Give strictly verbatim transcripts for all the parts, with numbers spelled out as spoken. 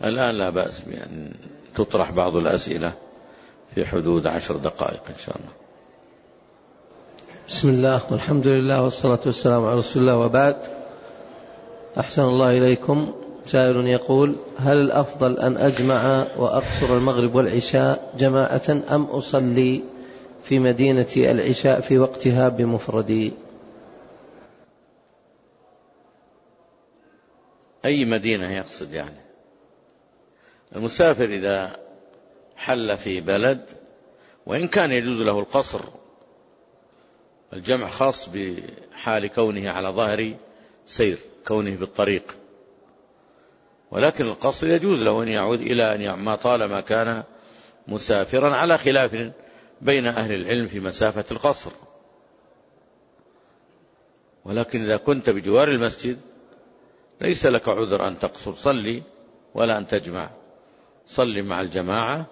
الآن لا بأس بأن تطرح بعض الأسئلة في حدود عشر دقائق إن شاء الله. بسم الله والحمد لله والصلاة والسلام على رسول الله، وبعد. أحسن الله إليكم. سائل يقول: هل الأفضل أن أجمع وأقصر المغرب والعشاء جماعة أم أصلي في مدينة العشاء في وقتها بمفردي؟ أي مدينة يقصد؟ يعني المسافر إذا حل في بلد وإن كان يجوز له القصر، الجمع خاص بحال كونه على ظهر سير، كونه بالطريق، ولكن القصر يجوز له أن يعود إلى أن ما طالما كان مسافرا، على خلاف بين أهل العلم في مسافة القصر. ولكن إذا كنت بجوار المسجد ليس لك عذر أن تقصر، صلي ولا أن تجمع، صلي مع الجماعة،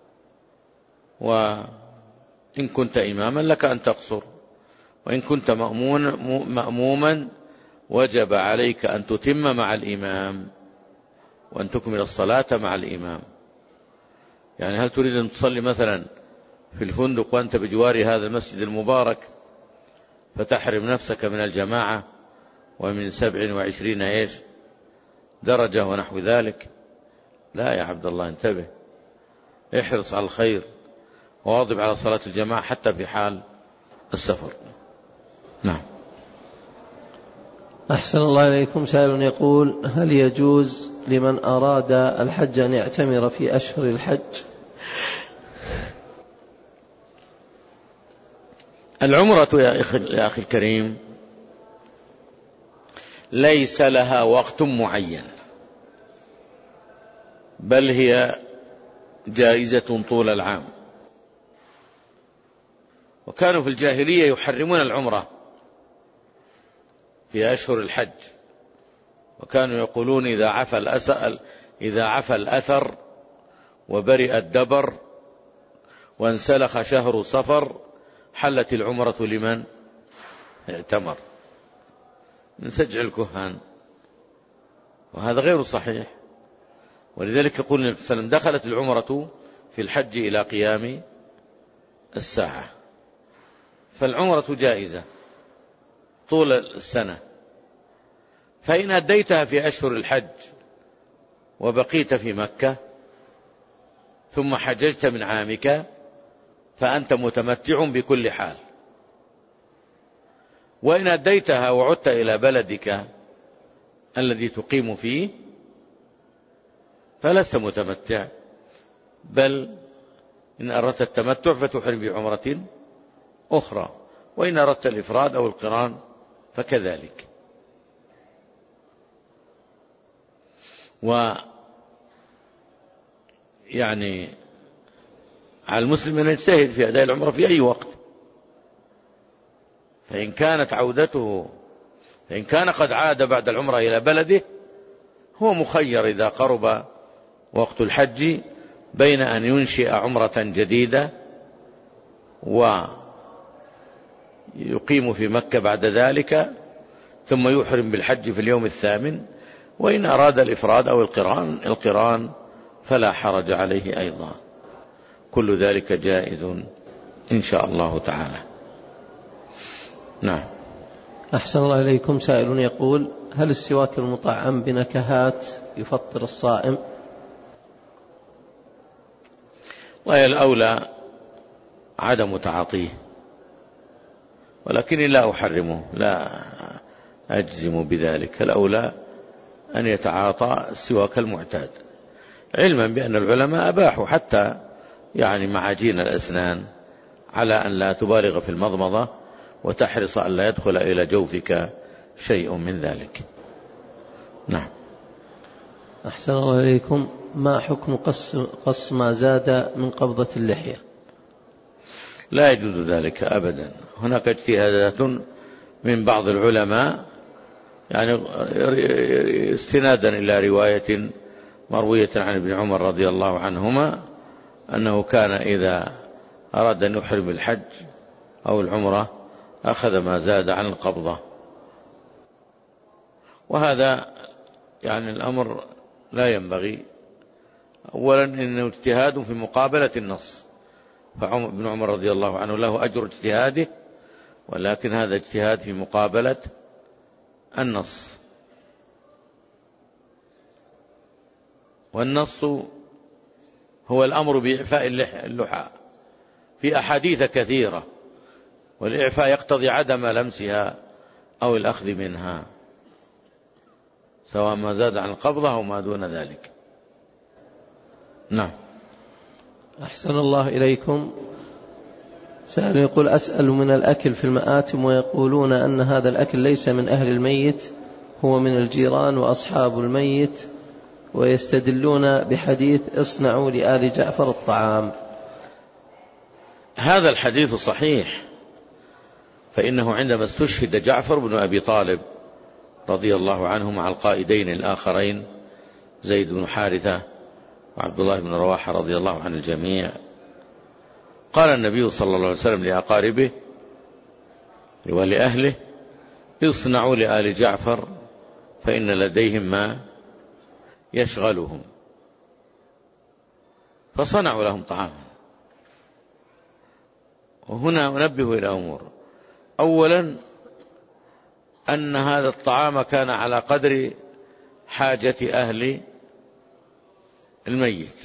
وإن كنت إماما لك أن تقصر، وإن كنت مأموما وجب عليك أن تتم مع الإمام وأن تكمل الصلاة مع الإمام. يعني هل تريد أن تصلي مثلا في الفندق وأنت بجوار هذا المسجد المبارك فتحرم نفسك من الجماعة ومن سبع وعشرين إيش درجة ونحو ذلك؟ لا يا عبد الله، انتبه، احرص على الخير وواظب على صلاة الجماعة حتى في حال السفر. نعم. أحسن الله إليكم. سائل يقول: هل يجوز لمن أراد الحج أن يعتمر في أشهر الحج؟ العمرة يا أخي, يا أخي الكريم ليس لها وقت معين، بل هي جائزة طول العام. وكانوا في الجاهلية يحرمون العمرة في أشهر الحج، وكانوا يقولون إذا عفى الأسأل إذا عفى الأثر وبرئ الدبر وانسلخ شهر صفر حلت العمرة لمن اعتمر، من سجع الكهان، وهذا غير صحيح. ولذلك يقول النبي صلى الله عليه وسلم: دخلت العمرة في الحج إلى قيام الساعة. فالعمرة جائزة طول السنة، فإن أديتها في أشهر الحج وبقيت في مكة ثم حججت من عامك فأنت متمتع بكل حال. وإن أديتها وعدت إلى بلدك الذي تقيم فيه فلست متمتع، بل إن أردت التمتع فتحرم بعمرة أخرى، وإن أردت الإفراد أو القران فكذلك. ويعني على المسلم أن يجتهد في أداء العمرة في أي وقت، فإن كانت عودته فإن كان قد عاد بعد العمرة إلى بلده هو مخير إذا قرب وقت الحج بين أن ينشئ عمرة جديدة ويقيم في مكة بعد ذلك ثم يحرم بالحج في اليوم الثامن، وإن أراد الإفراد أو القران القران فلا حرج عليه أيضا. كل ذلك جائز إن شاء الله تعالى. نعم. أحسن الله إليكم. سائل يقول: هل السواك المطعم بنكهات يفطر الصائم؟ والله الأولى عدم تعاطيه، ولكني لا أحرمه، لا أجزم بذلك. الأولى أن يتعاطى السواك المعتاد، علما بأن العلماء أباحوا حتى يعني معاجين الأسنان على أن لا تبالغ في المضمضة وتحرص أن لا يدخل إلى جوفك شيء من ذلك. نعم. أحسن الله إليكم. ما حكم قص, قص ما زاد من قبضة اللحية؟ لا يجوز ذلك أبدا. هناك اجتهادات من بعض العلماء يعني استنادا إلى رواية مروية عن ابن عمر رضي الله عنهما أنه كان إذا أراد أن يحرم الحج أو العمرة أخذ ما زاد عن القبضة، وهذا يعني الأمر لا ينبغي أولا إنه اجتهاد في مقابلة النص، فابن عمر رضي الله عنه له أجر اجتهاده، ولكن هذا اجتهاد في مقابلة النص. والنص هو الأمر بإعفاء اللحى في أحاديث كثيرة، والإعفاء يقتضي عدم لمسها أو الأخذ منها، سواء ما زاد عن القبضة أو ما دون ذلك. نعم. أحسن الله إليكم. سأل يقول: أسأل من الأكل في المآتم ويقولون أن هذا الأكل ليس من أهل الميت، هو من الجيران وأصحاب الميت، ويستدلون بحديث اصنعوا لآل جعفر الطعام. هذا الحديث صحيح، فإنه عندما استشهد جعفر بن أبي طالب رضي الله عنه مع القائدين الآخرين زيد بن حارثة وعبد الله بن رواحة رضي الله عن الجميع، قال النبي صلى الله عليه وسلم لأقاربه ولأهله: اصنعوا لآل جعفر فإن لديهم ما يشغلهم. فصنعوا لهم طعاما. وهنا أنبه إلى أمور: أولا أن هذا الطعام كان على قدر حاجة أهل الميت،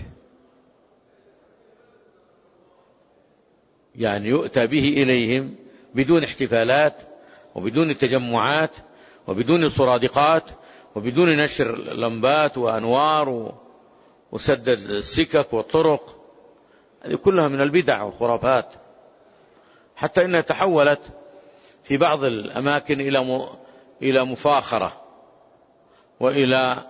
يعني يؤتى به إليهم بدون احتفالات وبدون تجمعات وبدون صرادقات وبدون نشر لمبات وأنوار وسد السكك والطرق. هذه كلها من البدع والخرافات، حتى إنها تحولت في بعض الأماكن إلى إلى مفاخرة وإلى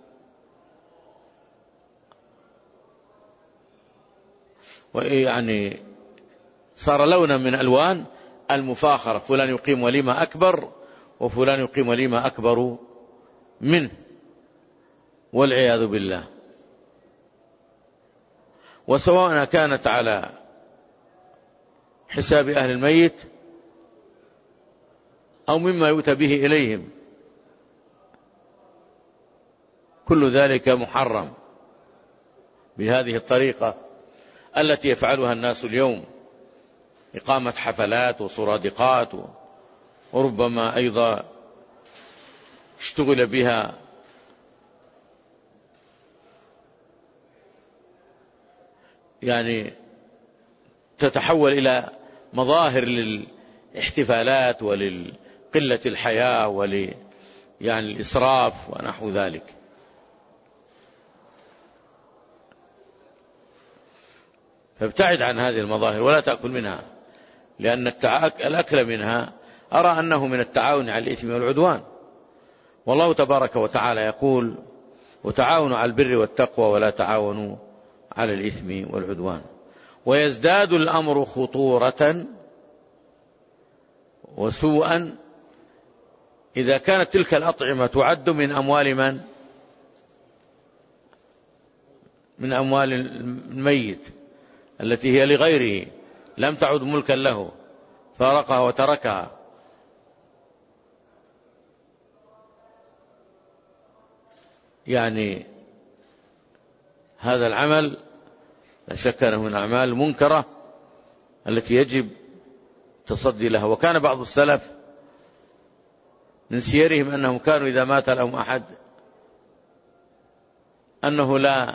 ويعني صار لونا من ألوان المفاخرة، فلان يقيم وليمة أكبر وفلان يقيم وليمة أكبر منه، والعياذ بالله. وسواء كانت على حساب أهل الميت أو مما يؤتى به إليهم، كل ذلك محرم بهذه الطريقة التي يفعلها الناس اليوم، إقامة حفلات وصرادقات، وربما أيضا اشتغل بها يعني تتحول إلى مظاهر للاحتفالات وللقلة الحياة ول يعني الإسراف ونحو ذلك. فابتعد عن هذه المظاهر ولا تأكل منها، لأن الأكل منها أرى أنه من التعاون على الإثم والعدوان. والله تبارك وتعالى يقول: وتعاونوا على البر والتقوى ولا تعاونوا على الإثم والعدوان. ويزداد الأمر خطورة وسوءا إذا كانت تلك الأطعمة تعد من أموال من؟ من أموال الميت التي هي لغيره، لم تعد ملكا له، فارقها وتركها. يعني هذا العمل لا شك أنه من الأعمال المنكرة التي يجب التصدي لها. وكان بعض السلف من سيرهم أنهم كانوا إذا مات لهم أحد أنه لا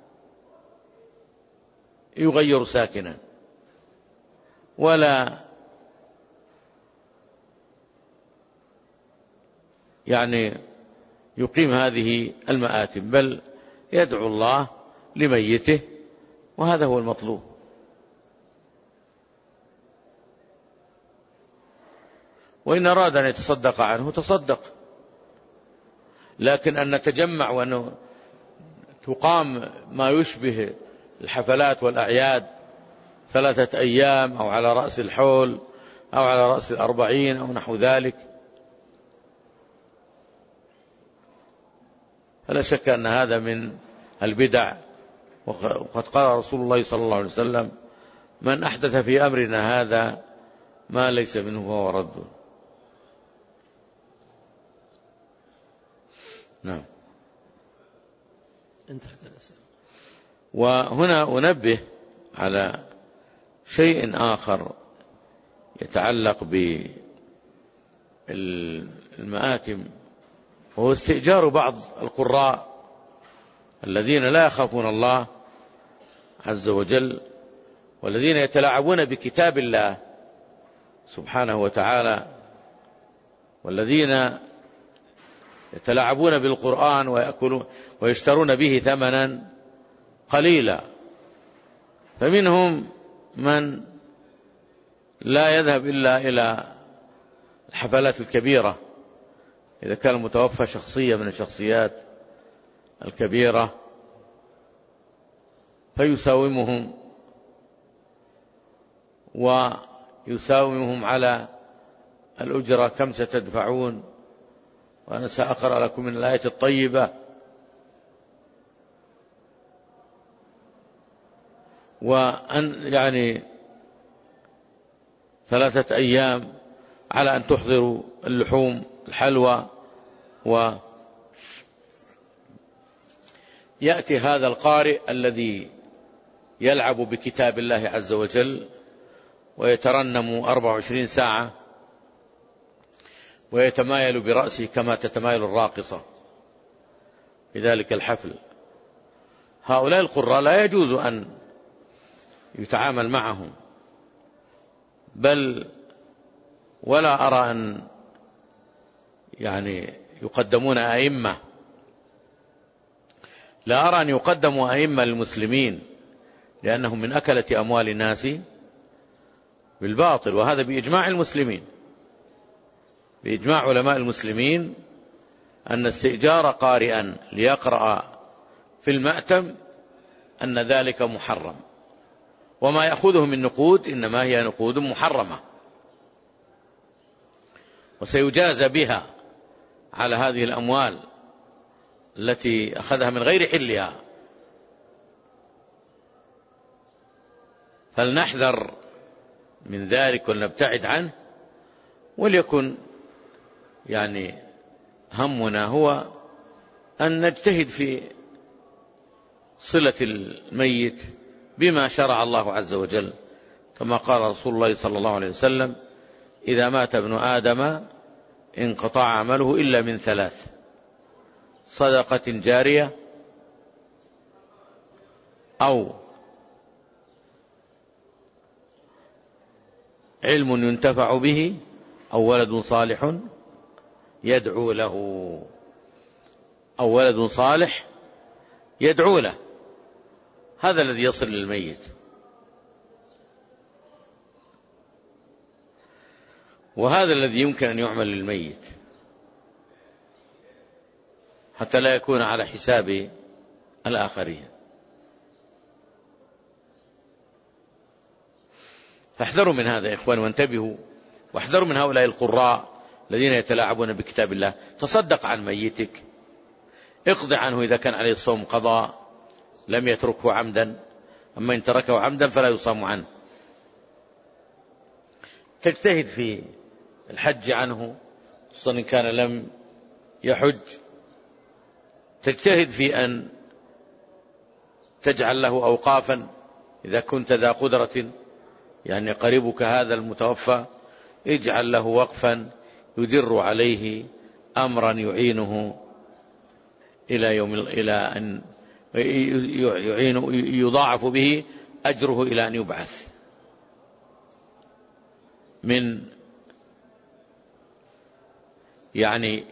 يغير ساكنا ولا يعني يقيم هذه المآتم، بل يدعو الله لميته، وهذا هو المطلوب. وإن أراد أن يتصدق عنه تصدق، لكن أن نتجمع وأن تقام ما يشبه الحفلات والأعياد ثلاثة أيام أو على رأس الحول أو على رأس الأربعين أو نحو ذلك، فلا شك أن هذا من البدع. وقد قال رسول الله صلى الله عليه وسلم: من أحدث في أمرنا هذا ما ليس منه فهو رد. نعم. انتهت الأسئلة. وهنا أنبه على شيء آخر يتعلق بالمآتم، وهو استئجار بعض القراء الذين لا يخافون الله عز وجل، والذين يتلاعبون بكتاب الله سبحانه وتعالى، والذين يتلاعبون بالقرآن ويأكلون ويشترون به ثمنا قليلا. فمنهم من لا يذهب إلا إلى الحفلات الكبيرة إذا كان المتوفى شخصية من الشخصيات الكبيرة، فيساومهم ويساومهم على الأجرة، كم ستدفعون، وأنا سأقرأ لكم من الآية الطيبة، وأن يعني ثلاثة أيام على أن تحضروا اللحوم الحلوى. ويأتي هذا القارئ الذي يلعب بكتاب الله عز وجل ويترنم أربع وعشرين ساعة ويتمايل برأسه كما تتمايل الراقصة في ذلك الحفل. هؤلاء القراء لا يجوز أن يتعامل معهم، بل ولا أرى أن يعني يقدمون أئمة، لا أرى أن يقدموا أئمة للمسلمين، لأنهم من أكلة أموال الناس بالباطل، وهذا بإجماع المسلمين، بإجماع علماء المسلمين، أن استئجار قارئا ليقرأ في المأتم أن ذلك محرم، وما يأخذه من نقود إنما هي نقود محرمة، وسيجازى بها على هذه الأموال التي أخذها من غير حلها. فلنحذر من ذلك ولنبتعد عنه، وليكن يعني همنا هو أن نجتهد في صلة الميت بما شرع الله عز وجل، كما قال رسول الله صلى الله عليه وسلم: إذا مات ابن آدم انقطع عمله إلا من ثلاث: صدقة جارية، أو علم ينتفع به، أو ولد صالح يدعو له، أو ولد صالح يدعو له. هذا الذي يصل للميت. وهذا الذي يمكن أن يعمل للميت حتى لا يكون على حساب الآخرين. فاحذروا من هذا يا إخوان، وانتبهوا، واحذروا من هؤلاء القراء الذين يتلاعبون بكتاب الله. تصدق عن ميتك، اقضي عنه إذا كان عليه الصوم قضاء لم يتركه عمدا، أما إن تركه عمدا فلا يصام عنه. تجتهد في الحج عنه خصوصا إن كان لم يحج، تجتهد في أن تجعل له أوقافا إذا كنت ذا قدرة، يعني قريبك هذا المتوفى اجعل له وقفا يدر عليه أمرا يعينه إلى يوم إلى أن يعين يضاعف به أجره إلى أن يبعث. من يعني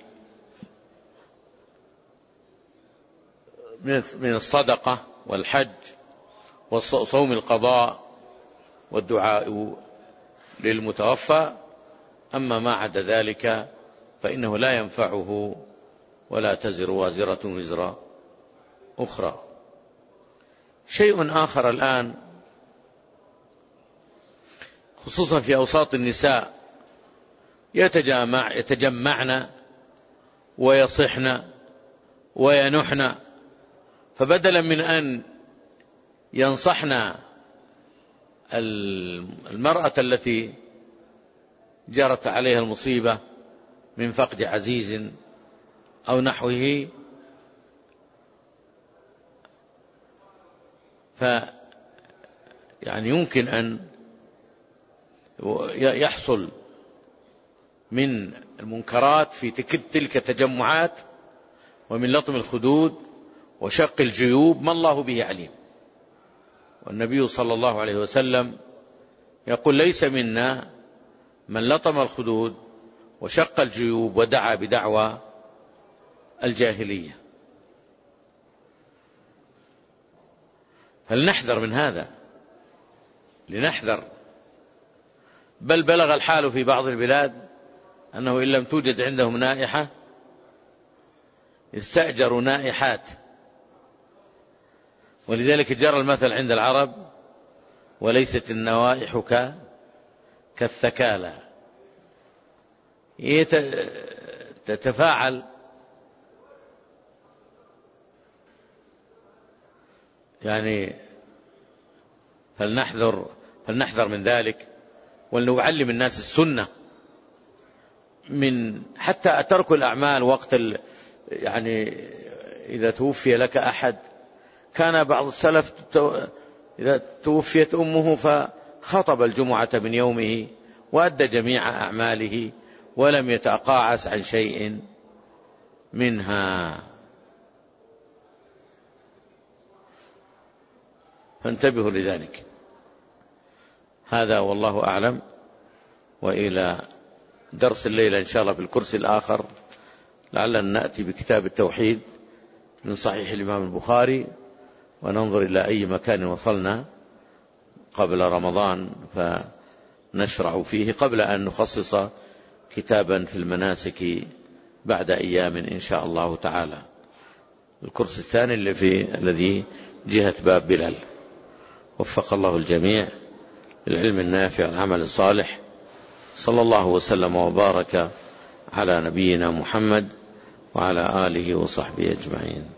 من الصدقة والحج وصوم القضاء والدعاء للمتوفى. أما ما عدا ذلك فإنه لا ينفعه، ولا تزر وازرة وزر أخرى. شيء آخر الآن خصوصا في أوساط النساء، يتجمع يتجمعن ويصحن وينحن، فبدلا من أن ينصحن المرأة التي جرت عليها المصيبة من فقد عزيز أو نحوه، ف يعني يمكن أن يحصل من المنكرات في تلك التجمعات ومن لطم الخدود وشق الجيوب ما الله به عليم. والنبي صلى الله عليه وسلم يقول ليس منا من لطم الخدود وشق الجيوب ودعا بدعوى الجاهلية. فلنحذر من هذا، لنحذر. بل بلغ الحال في بعض البلاد أنه إن لم توجد عندهم نائحة استأجروا نائحات. ولذلك جرى المثل عند العرب: وليست النوائح كالثكالى، تتفاعل. يعني فلنحذر فلنحذر من ذلك، ولنعلم الناس السنة من حتى ترك الأعمال وقت ال يعني إذا توفي لك أحد. كان بعض السلف إذا توفيت أمه فخطب الجمعة من يومه وأدى جميع أعماله ولم يتقاعس عن شيء منها. فانتبهوا لذلك. هذا والله أعلم. وإلى درس الليلة إن شاء الله في الكرسي الآخر لعلنا نأتي بكتاب التوحيد من صحيح الإمام البخاري، وننظر إلى أي مكان وصلنا قبل رمضان فنشرع فيه قبل أن نخصص كتابا في المناسك بعد أيام إن شاء الله تعالى. الكرسي الثاني اللي في الذي جهة باب بلال. وفق الله الجميع للعلم النافع والعمل الصالح. صلى الله وسلم وبارك على نبينا محمد وعلى آله وصحبه أجمعين.